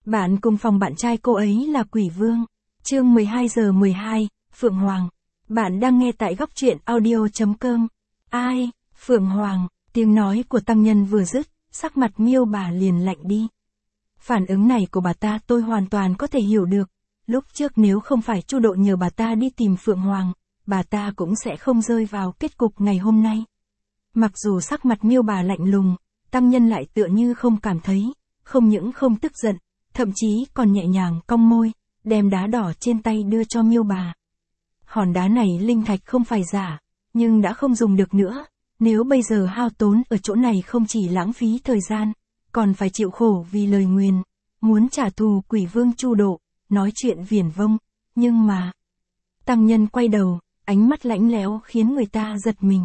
Bạn cùng phòng bạn trai cô ấy là Quỷ Vương. Chương 12 giờ 12, Phượng Hoàng. Bạn đang nghe tại góc truyện audio.com. Ai? Phượng Hoàng, tiếng nói của tăng nhân vừa dứt, sắc mặt Miêu bà liền lạnh đi. Phản ứng này của bà ta tôi hoàn toàn có thể hiểu được. Lúc trước nếu không phải Chu Độ nhờ bà ta đi tìm Phượng Hoàng, bà ta cũng sẽ không rơi vào kết cục ngày hôm nay. Mặc dù sắc mặt Miêu bà lạnh lùng, tăng nhân lại tựa như không cảm thấy, không những không tức giận, thậm chí còn nhẹ nhàng cong môi, đem đá đỏ trên tay đưa cho Miêu bà. Hòn đá này linh thạch không phải giả, nhưng đã không dùng được nữa, nếu bây giờ hao tốn ở chỗ này không chỉ lãng phí thời gian, còn phải chịu khổ vì lời nguyền, muốn trả thù Quỷ Vương Chu Độ, nói chuyện viển vông, nhưng mà... Tăng nhân quay đầu, ánh mắt lạnh lẽo khiến người ta giật mình.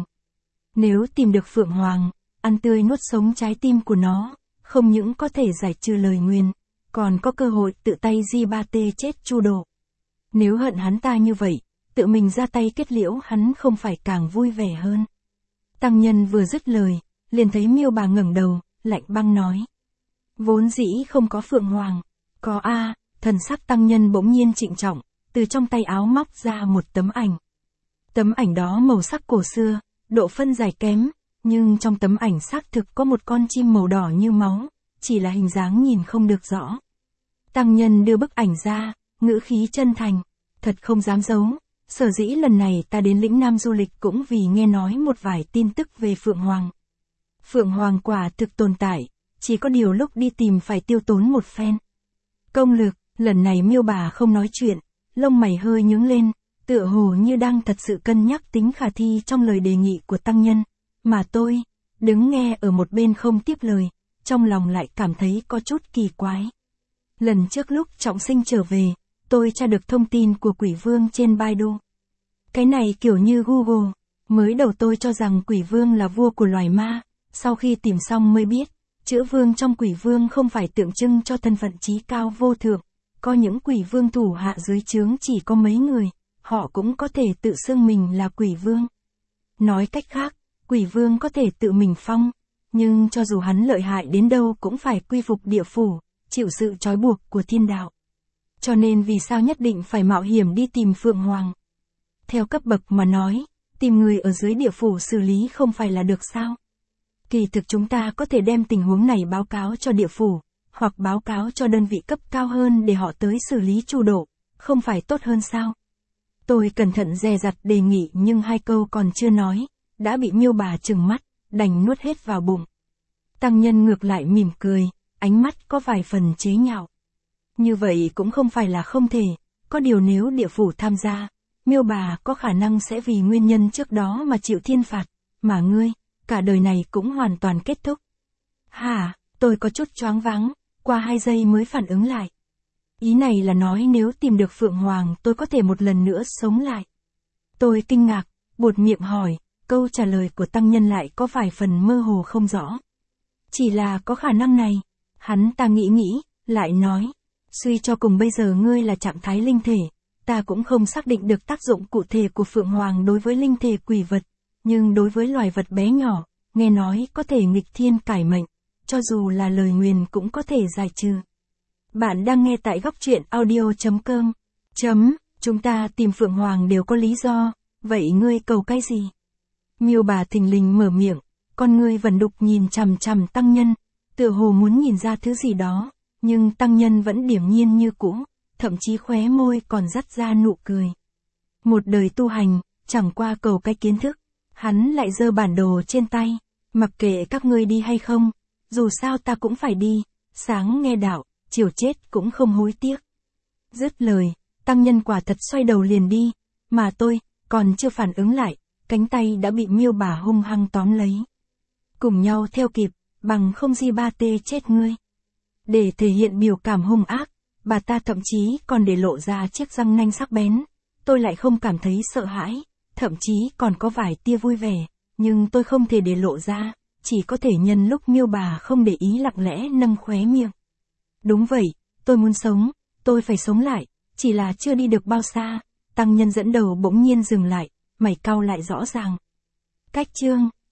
Nếu tìm được Phượng Hoàng, ăn tươi nuốt sống trái tim của nó, không những có thể giải trừ lời nguyền, còn có cơ hội tự tay di ba tê chết Chu Độ. Nếu hận hắn ta như vậy, tự mình ra tay kết liễu hắn không phải càng vui vẻ hơn. Tăng nhân vừa dứt lời, liền thấy Miêu bà ngẩng đầu, lạnh băng nói. Vốn dĩ không có Phượng Hoàng, có a. Thần sắc tăng nhân bỗng nhiên trịnh trọng, từ trong tay áo móc ra một tấm ảnh. Tấm ảnh đó màu sắc cổ xưa, độ phân giải kém, nhưng trong tấm ảnh xác thực có một con chim màu đỏ như máu, chỉ là hình dáng nhìn không được rõ. Tăng nhân đưa bức ảnh ra, ngữ khí chân thành, thật không dám giấu, sở dĩ lần này ta đến lĩnh Nam du lịch cũng vì nghe nói một vài tin tức về Phượng Hoàng. Phượng Hoàng quả thực tồn tại, chỉ có điều lúc đi tìm phải tiêu tốn một phen công lực. Lần này Miêu bà không nói chuyện, lông mày hơi nhướng lên, tựa hồ như đang thật sự cân nhắc tính khả thi trong lời đề nghị của tăng nhân, mà tôi, đứng nghe ở một bên không tiếp lời, trong lòng lại cảm thấy có chút kỳ quái. Lần trước lúc Trọng Sinh trở về, tôi tra được thông tin của Quỷ Vương trên Baidu. Cái này kiểu như Google, mới đầu tôi cho rằng Quỷ Vương là vua của loài ma, sau khi tìm xong mới biết, chữ vương trong Quỷ Vương không phải tượng trưng cho thân phận trí cao vô thượng. Có những quỷ vương thủ hạ dưới trướng chỉ có mấy người, họ cũng có thể tự xưng mình là quỷ vương. Nói cách khác, quỷ vương có thể tự mình phong, nhưng cho dù hắn lợi hại đến đâu cũng phải quy phục địa phủ, chịu sự trói buộc của thiên đạo. Cho nên vì sao nhất định phải mạo hiểm đi tìm Phượng Hoàng? Theo cấp bậc mà nói, tìm người ở dưới địa phủ xử lý không phải là được sao? Kỳ thực chúng ta có thể đem tình huống này báo cáo cho địa phủ, hoặc báo cáo cho đơn vị cấp cao hơn để họ tới xử lý Chu Độ, không phải tốt hơn sao? Tôi cẩn thận dè dặt đề nghị nhưng hai câu còn chưa nói, đã bị Miêu bà trừng mắt, đành nuốt hết vào bụng. Tăng nhân ngược lại mỉm cười, ánh mắt có vài phần chế nhạo. Như vậy cũng không phải là không thể, có điều nếu địa phủ tham gia, Miêu bà có khả năng sẽ vì nguyên nhân trước đó mà chịu thiên phạt, mà ngươi, cả đời này cũng hoàn toàn kết thúc. Hả, tôi có chút choáng váng. Qua 2 giây mới phản ứng lại. Ý này là nói nếu tìm được Phượng Hoàng tôi có thể một lần nữa sống lại. Tôi kinh ngạc, buột miệng hỏi, câu trả lời của tăng nhân lại có vài phần mơ hồ không rõ. Chỉ là có khả năng này. Hắn ta nghĩ, lại nói, suy cho cùng bây giờ ngươi là trạng thái linh thể, ta cũng không xác định được tác dụng cụ thể của Phượng Hoàng đối với linh thể quỷ vật, nhưng đối với loài vật bé nhỏ, nghe nói có thể nghịch thiên cải mệnh. Cho dù là lời nguyền cũng có thể giải trừ. Bạn đang nghe tại góc truyện audio.com. Chúng ta tìm Phượng Hoàng đều có lý do, vậy ngươi cầu cái gì? Miêu bà thình lình mở miệng, con ngươi vẫn đục nhìn chằm chằm tăng nhân, tựa hồ muốn nhìn ra thứ gì đó, nhưng tăng nhân vẫn điềm nhiên như cũ, thậm chí khóe môi còn dắt ra nụ cười. Một đời tu hành, chẳng qua cầu cái kiến thức, hắn lại giơ bản đồ trên tay, mặc kệ các ngươi đi hay không. Dù sao ta cũng phải đi, sáng nghe đạo, chiều chết cũng không hối tiếc. Dứt lời, tăng nhân quả thật xoay đầu liền đi, mà tôi, còn chưa phản ứng lại, cánh tay đã bị Miêu bà hung hăng tóm lấy. Cùng nhau theo kịp, bằng không di ba tê chết ngươi. Để thể hiện biểu cảm hung ác, bà ta thậm chí còn để lộ ra chiếc răng nanh sắc bén. Tôi lại không cảm thấy sợ hãi, thậm chí còn có vài tia vui vẻ, nhưng tôi không thể để lộ ra. Chỉ có thể nhân lúc Miêu bà không để ý lặng lẽ nâng khóe miệng. Đúng vậy, tôi muốn sống, tôi phải sống lại, chỉ là chưa đi được bao xa, tăng nhân dẫn đầu bỗng nhiên dừng lại, mày cau lại rõ ràng. Cách chương